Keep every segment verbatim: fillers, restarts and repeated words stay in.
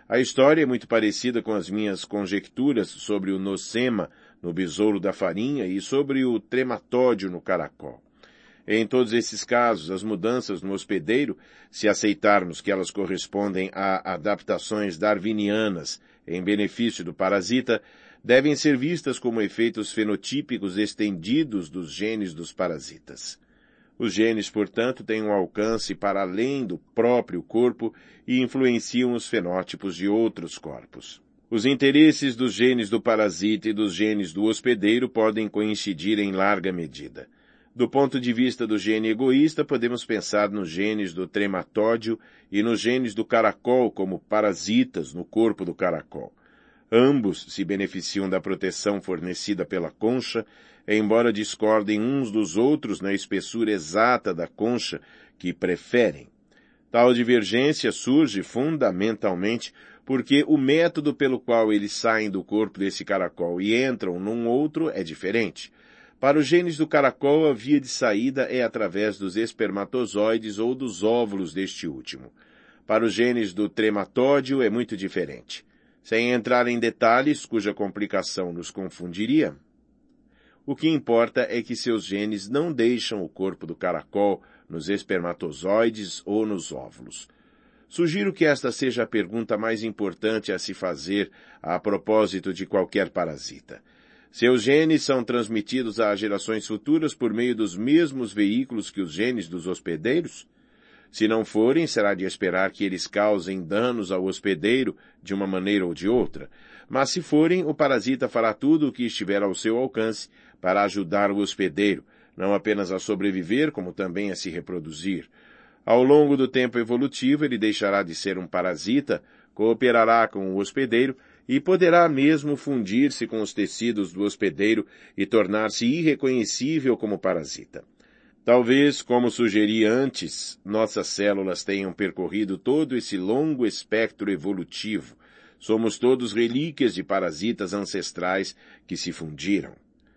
A história é muito parecida com as minhas conjecturas sobre o nosema no besouro da farinha e sobre o trematódio no caracol. Em todos esses casos, as mudanças no hospedeiro, se aceitarmos que elas correspondem a adaptações darwinianas em benefício do parasita, devem ser vistas como efeitos fenotípicos estendidos dos genes dos parasitas. Os genes, portanto, têm um alcance para além do próprio corpo e influenciam os fenótipos de outros corpos. Os interesses dos genes do parasita e dos genes do hospedeiro podem coincidir em larga medida. Do ponto de vista do gene egoísta, podemos pensar nos genes do trematódio e nos genes do caracol como parasitas no corpo do caracol. Ambos se beneficiam da proteção fornecida pela concha, embora discordem uns dos outros na espessura exata da concha que preferem. Tal divergência surge fundamentalmente porque o método pelo qual eles saem do corpo desse caracol e entram num outro é diferente. Para os genes do caracol, a via de saída é através dos espermatozoides ou dos óvulos deste último. Para os genes do trematódio é muito diferente. Sem entrar em detalhes, cuja complicação nos confundiria, o que importa é que seus genes não deixam o corpo do caracol nos espermatozoides ou nos óvulos. Sugiro que esta seja a pergunta mais importante a se fazer a propósito de qualquer parasita. Seus genes são transmitidos às gerações futuras por meio dos mesmos veículos que os genes dos hospedeiros? Se não forem, será de esperar que eles causem danos ao hospedeiro de uma maneira ou de outra. Mas se forem, o parasita fará tudo o que estiver ao seu alcance para ajudar o hospedeiro, não apenas a sobreviver, como também a se reproduzir. Ao longo do tempo evolutivo, ele deixará de ser um parasita, cooperará com o hospedeiro e poderá mesmo fundir-se com os tecidos do hospedeiro e tornar-se irreconhecível como parasita. Talvez, como sugeri antes, nossas células tenham percorrido todo esse longo espectro evolutivo. Somos todos relíquias de parasitas ancestrais que se fundiram.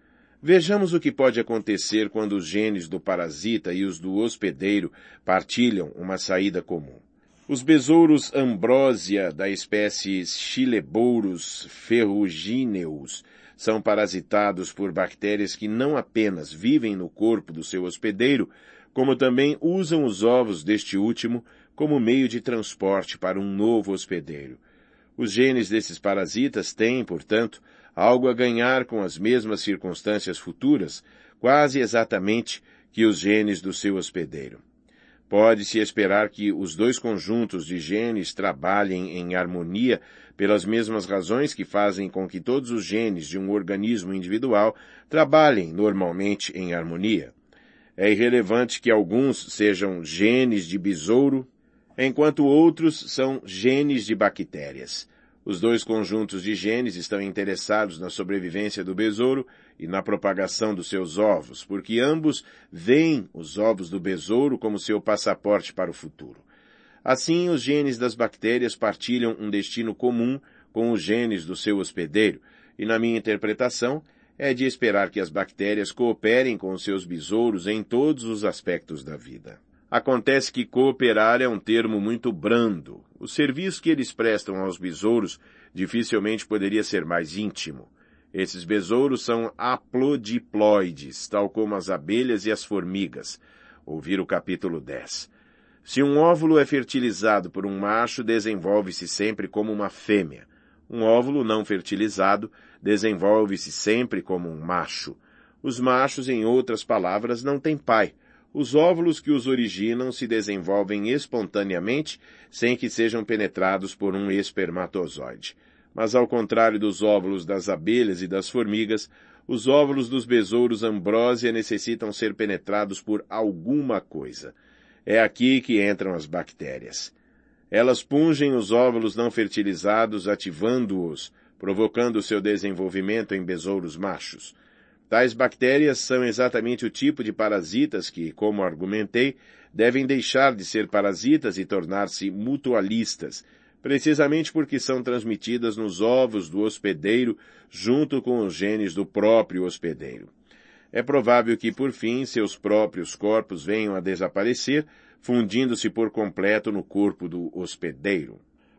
Vejamos o que pode acontecer quando os genes do parasita e os do hospedeiro partilham uma saída comum. Os besouros ambrósia da espécie Chilebourus ferrugineus são parasitados por bactérias que não apenas vivem no corpo do seu hospedeiro, como também usam os ovos deste último como meio de transporte para um novo hospedeiro. Os genes desses parasitas têm, portanto, algo a ganhar com as mesmas circunstâncias futuras, quase exatamente que os genes do seu hospedeiro. Pode-se esperar que os dois conjuntos de genes trabalhem em harmonia pelas mesmas razões que fazem com que todos os genes de um organismo individual trabalhem normalmente em harmonia. É irrelevante que alguns sejam genes de besouro, enquanto outros são genes de bactérias. Os dois conjuntos de genes estão interessados na sobrevivência do besouro e na propagação dos seus ovos, porque ambos veem os ovos do besouro como seu passaporte para o futuro. Assim, os genes das bactérias partilham um destino comum com os genes do seu hospedeiro, e na minha interpretação, é de esperar que as bactérias cooperem com os seus besouros em todos os aspectos da vida. Acontece que cooperar é um termo muito brando. O serviço que eles prestam aos besouros dificilmente poderia ser mais íntimo. Esses besouros são haplodiploides, tal como as abelhas e as formigas. Ouvir o capítulo dez. Se um óvulo é fertilizado por um macho, desenvolve-se sempre como uma fêmea. Um óvulo não fertilizado desenvolve-se sempre como um macho. Os machos, em outras palavras, não têm pai. Os óvulos que os originam se desenvolvem espontaneamente, sem que sejam penetrados por um espermatozoide. Mas ao contrário dos óvulos das abelhas e das formigas, os óvulos dos besouros ambrósia necessitam ser penetrados por alguma coisa. É aqui que entram as bactérias. Elas pungem os óvulos não fertilizados, ativando-os, provocando seu desenvolvimento em besouros machos. Tais bactérias são exatamente o tipo de parasitas que, como argumentei, devem deixar de ser parasitas e tornar-se mutualistas, precisamente porque são transmitidas nos ovos do hospedeiro junto com os genes do próprio hospedeiro. É provável que, por fim, seus próprios corpos venham a desaparecer, fundindo-se por completo no corpo do hospedeiro.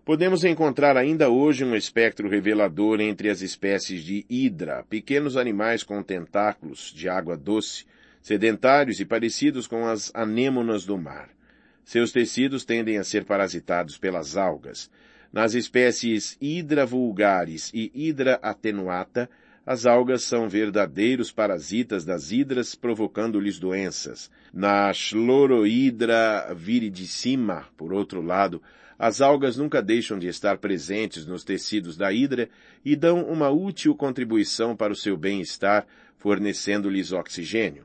Podemos encontrar ainda hoje um espectro revelador entre as espécies de hidra, pequenos animais com tentáculos de água doce, sedentários e parecidos com as anêmonas do mar. Seus tecidos tendem a ser parasitados pelas algas. Nas espécies Hydra vulgaris e Hydra attenuata, as algas são verdadeiros parasitas das hidras, provocando-lhes doenças. Na Schlorohydra viridissima, por outro lado, as algas nunca deixam de estar presentes nos tecidos da hidra e dão uma útil contribuição para o seu bem-estar, fornecendo-lhes oxigênio.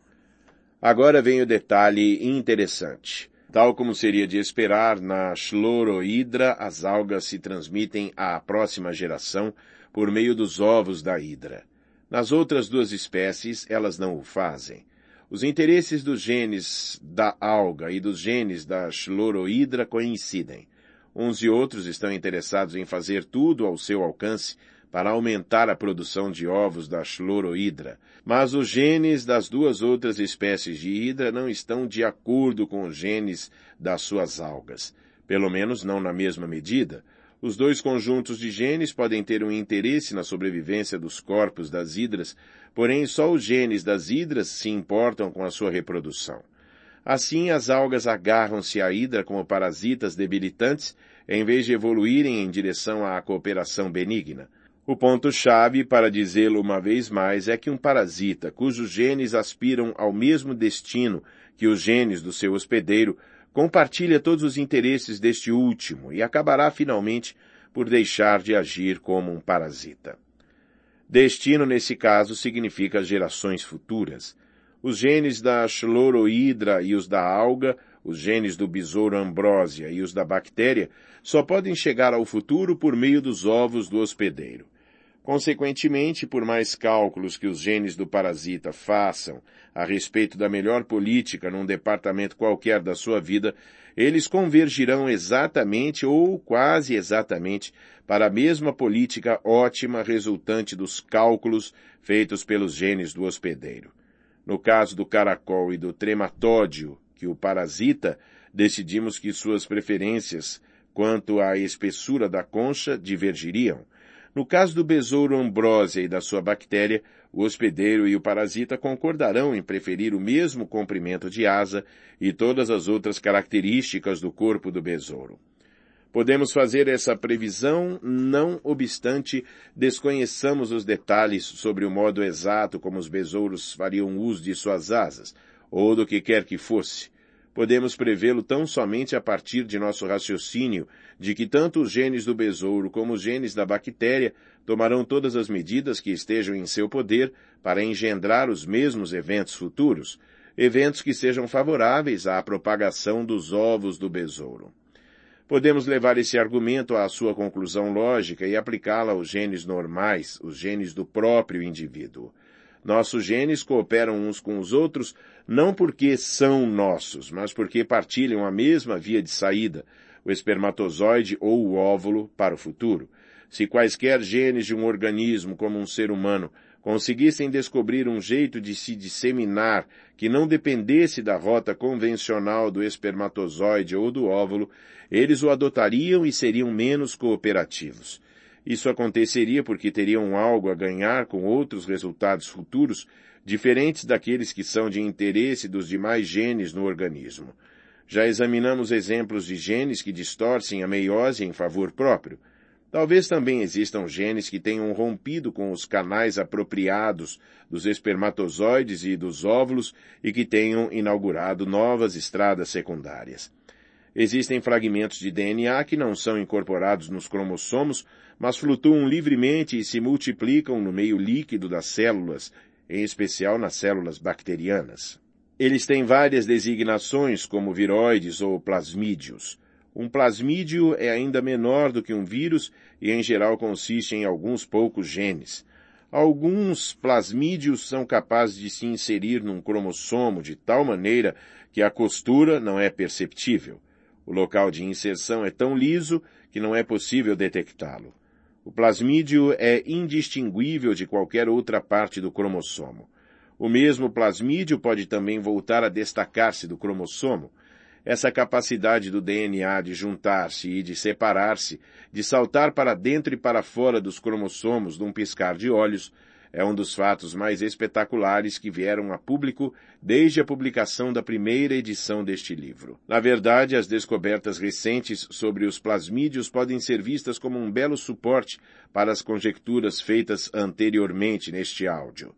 Agora vem o detalhe interessante. Tal como seria de esperar, na Schlorohydra as algas se transmitem à próxima geração por meio dos ovos da hidra. Nas outras duas espécies, elas não o fazem. Os interesses dos genes da alga e dos genes da Schlorohydra coincidem. Uns e outros estão interessados em fazer tudo ao seu alcance para aumentar a produção de ovos da Schlorohydra, mas os genes das duas outras espécies de hidra não estão de acordo com os genes das suas algas, pelo menos não na mesma medida. Os dois conjuntos de genes podem ter um interesse na sobrevivência dos corpos das hidras, porém só os genes das hidras se importam com a sua reprodução. Assim, as algas agarram-se à hidra como parasitas debilitantes, em vez de evoluírem em direção à cooperação benigna. O ponto-chave, para dizê-lo uma vez mais, é que um parasita cujos genes aspiram ao mesmo destino que os genes do seu hospedeiro compartilha todos os interesses deste último e acabará finalmente por deixar de agir como um parasita. Destino, nesse caso, significa gerações futuras. Os genes da Schlorohydra e os da alga, os genes do besouro ambrósia e os da bactéria, só podem chegar ao futuro por meio dos ovos do hospedeiro. Consequentemente, por mais cálculos que os genes do parasita façam a respeito da melhor política num departamento qualquer da sua vida, eles convergirão exatamente ou quase exatamente para a mesma política ótima resultante dos cálculos feitos pelos genes do hospedeiro. No caso do caracol e do trematódio, que o parasita, decidimos que suas preferências quanto à espessura da concha divergiriam. No caso do besouro ambrósia e da sua bactéria, o hospedeiro e o parasita concordarão em preferir o mesmo comprimento de asa e todas as outras características do corpo do besouro. Podemos fazer essa previsão, não obstante desconheçamos os detalhes sobre o modo exato como os besouros fariam uso de suas asas, ou do que quer que fosse. Podemos prevê-lo tão somente a partir de nosso raciocínio de que tanto os genes do besouro como os genes da bactéria tomarão todas as medidas que estejam em seu poder para engendrar os mesmos eventos futuros, eventos que sejam favoráveis à propagação dos ovos do besouro. Podemos levar esse argumento à sua conclusão lógica e aplicá-la aos genes normais, os genes do próprio indivíduo. Nossos genes cooperam uns com os outros não porque são nossos, mas porque partilham a mesma via de saída, o espermatozoide ou o óvulo, para o futuro. Se quaisquer genes de um organismo como um ser humano conseguissem descobrir um jeito de se disseminar que não dependesse da rota convencional do espermatozoide ou do óvulo, eles o adotariam e seriam menos cooperativos. Isso aconteceria porque teriam algo a ganhar com outros resultados futuros, diferentes daqueles que são de interesse dos demais genes no organismo. Já examinamos exemplos de genes que distorcem a meiose em favor próprio. Talvez também existam genes que tenham rompido com os canais apropriados dos espermatozoides e dos óvulos e que tenham inaugurado novas estradas secundárias. Existem fragmentos de D N A que não são incorporados nos cromossomos, mas flutuam livremente e se multiplicam no meio líquido das células, em especial nas células bacterianas. Eles têm várias designações, como viroides ou plasmídios. Um plasmídio é ainda menor do que um vírus e, em geral, consiste em alguns poucos genes. Alguns plasmídios são capazes de se inserir num cromossomo de tal maneira que a costura não é perceptível. O local de inserção é tão liso que não é possível detectá-lo. O plasmídio é indistinguível de qualquer outra parte do cromossomo. O mesmo plasmídio pode também voltar a destacar-se do cromossomo. Essa capacidade do D N A de juntar-se e de separar-se, de saltar para dentro e para fora dos cromossomos num piscar de olhos, é um dos fatos mais espetaculares que vieram a público desde a publicação da primeira edição deste livro. Na verdade, as descobertas recentes sobre os plasmídios podem ser vistas como um belo suporte para as conjecturas feitas anteriormente neste áudio,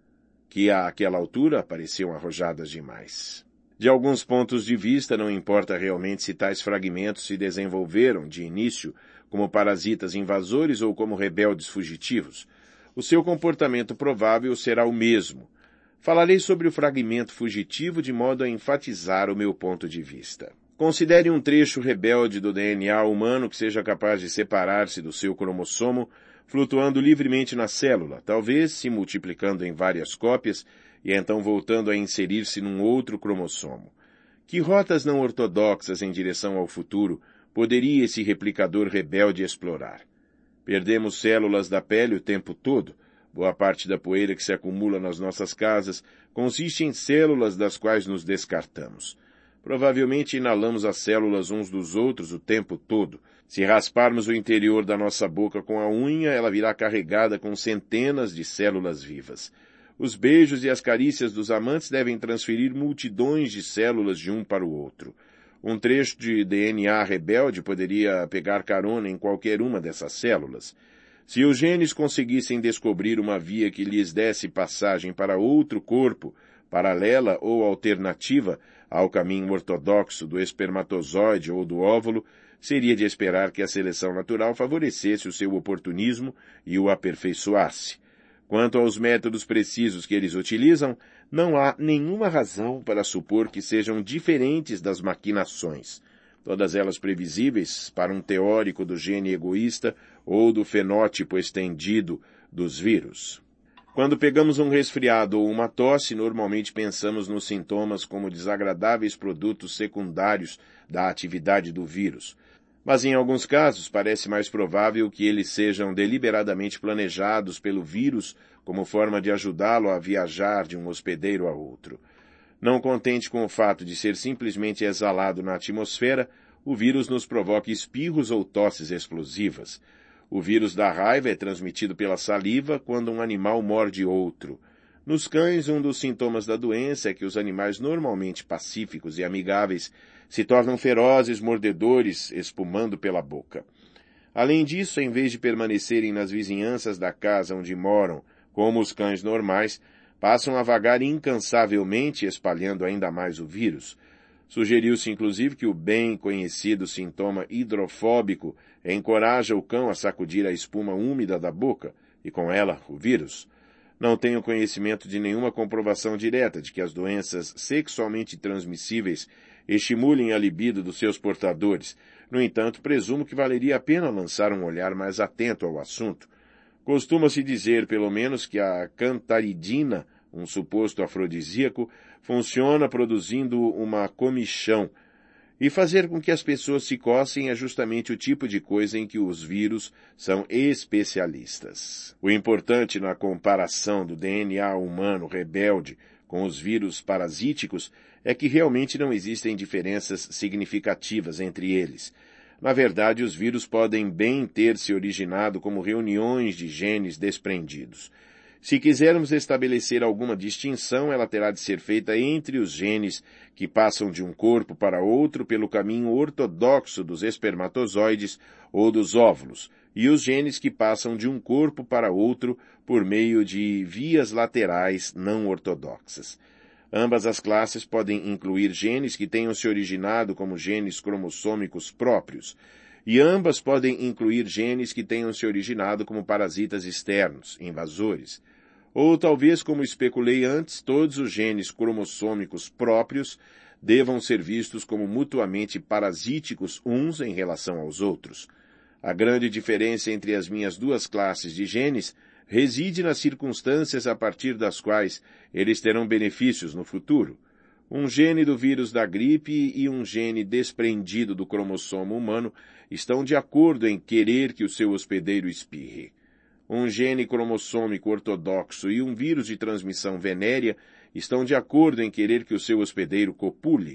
que àquela altura pareciam arrojadas demais. De alguns pontos de vista, não importa realmente se tais fragmentos se desenvolveram, de início, como parasitas invasores ou como rebeldes fugitivos. O seu comportamento provável será o mesmo. Falarei sobre o fragmento fugitivo de modo a enfatizar o meu ponto de vista. Considere um trecho rebelde do D N A humano que seja capaz de separar-se do seu cromossomo, flutuando livremente na célula, talvez se multiplicando em várias cópias, e então voltando a inserir-se num outro cromossomo. Que rotas não ortodoxas em direção ao futuro poderia esse replicador rebelde explorar? Perdemos células da pele o tempo todo. Boa parte da poeira que se acumula nas nossas casas consiste em células das quais nos descartamos. Provavelmente inalamos as células uns dos outros o tempo todo. Se rasparmos o interior da nossa boca com a unha, ela virá carregada com centenas de células vivas. Os beijos e as carícias dos amantes devem transferir multidões de células de um para o outro. Um trecho de D N A rebelde poderia pegar carona em qualquer uma dessas células. Se os genes conseguissem descobrir uma via que lhes desse passagem para outro corpo, paralela ou alternativa ao caminho ortodoxo do espermatozoide ou do óvulo, seria de esperar que a seleção natural favorecesse o seu oportunismo e o aperfeiçoasse. Quanto aos métodos precisos que eles utilizam, não há nenhuma razão para supor que sejam diferentes das maquinações, todas elas previsíveis para um teórico do gene egoísta ou do fenótipo estendido dos vírus. Quando pegamos um resfriado ou uma tosse, normalmente pensamos nos sintomas como desagradáveis produtos secundários da atividade do vírus. Mas em alguns casos parece mais provável que eles sejam deliberadamente planejados pelo vírus como forma de ajudá-lo a viajar de um hospedeiro a outro. Não contente com o fato de ser simplesmente exalado na atmosfera, o vírus nos provoca espirros ou tosses explosivas. O vírus da raiva é transmitido pela saliva quando um animal morde outro. Nos cães, um dos sintomas da doença é que os animais normalmente pacíficos e amigáveis se tornam ferozes mordedores espumando pela boca. Além disso, em vez de permanecerem nas vizinhanças da casa onde moram, como os cães normais, passam a vagar incansavelmente espalhando ainda mais o vírus. Sugeriu-se inclusive que o bem conhecido sintoma hidrofóbico encoraja o cão a sacudir a espuma úmida da boca, e com ela o vírus. Não tenho conhecimento de nenhuma comprovação direta de que as doenças sexualmente transmissíveis estimulem a libido dos seus portadores. No entanto, presumo que valeria a pena lançar um olhar mais atento ao assunto. Costuma-se dizer, pelo menos, que a cantaridina, um suposto afrodisíaco, funciona produzindo uma comichão, e fazer com que as pessoas se cossem é justamente o tipo de coisa em que os vírus são especialistas. O importante na comparação do D N A humano rebelde com os vírus parasíticos é que realmente não existem diferenças significativas entre eles. Na verdade, os vírus podem bem ter se originado como reuniões de genes desprendidos. Se quisermos estabelecer alguma distinção, ela terá de ser feita entre os genes que passam de um corpo para outro pelo caminho ortodoxo dos espermatozoides ou dos óvulos, e os genes que passam de um corpo para outro por meio de vias laterais não ortodoxas. Ambas as classes podem incluir genes que tenham se originado como genes cromossômicos próprios, e ambas podem incluir genes que tenham se originado como parasitas externos, invasores. Ou talvez, como especulei antes, todos os genes cromossômicos próprios devam ser vistos como mutuamente parasíticos uns em relação aos outros. A grande diferença entre as minhas duas classes de genes reside nas circunstâncias a partir das quais eles terão benefícios no futuro. Um gene do vírus da gripe e um gene desprendido do cromossomo humano estão de acordo em querer que o seu hospedeiro espirre. Um gene cromossômico ortodoxo e um vírus de transmissão venérea estão de acordo em querer que o seu hospedeiro copule.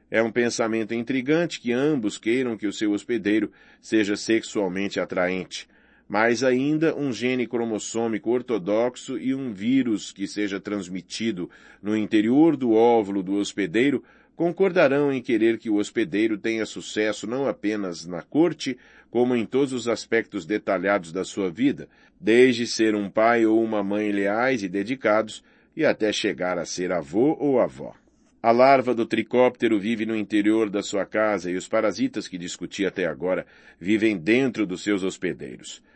É um pensamento intrigante que ambos queiram que o seu hospedeiro seja sexualmente atraente. Mais ainda, um gene cromossômico ortodoxo e um vírus que seja transmitido no interior do óvulo do hospedeiro concordarão em querer que o hospedeiro tenha sucesso não apenas na corte, como em todos os aspectos detalhados da sua vida, desde ser um pai ou uma mãe leais e dedicados, e até chegar a ser avô ou avó. A larva do tricóptero vive no interior da sua casa e os parasitas que discuti até agora vivem dentro dos seus hospedeiros.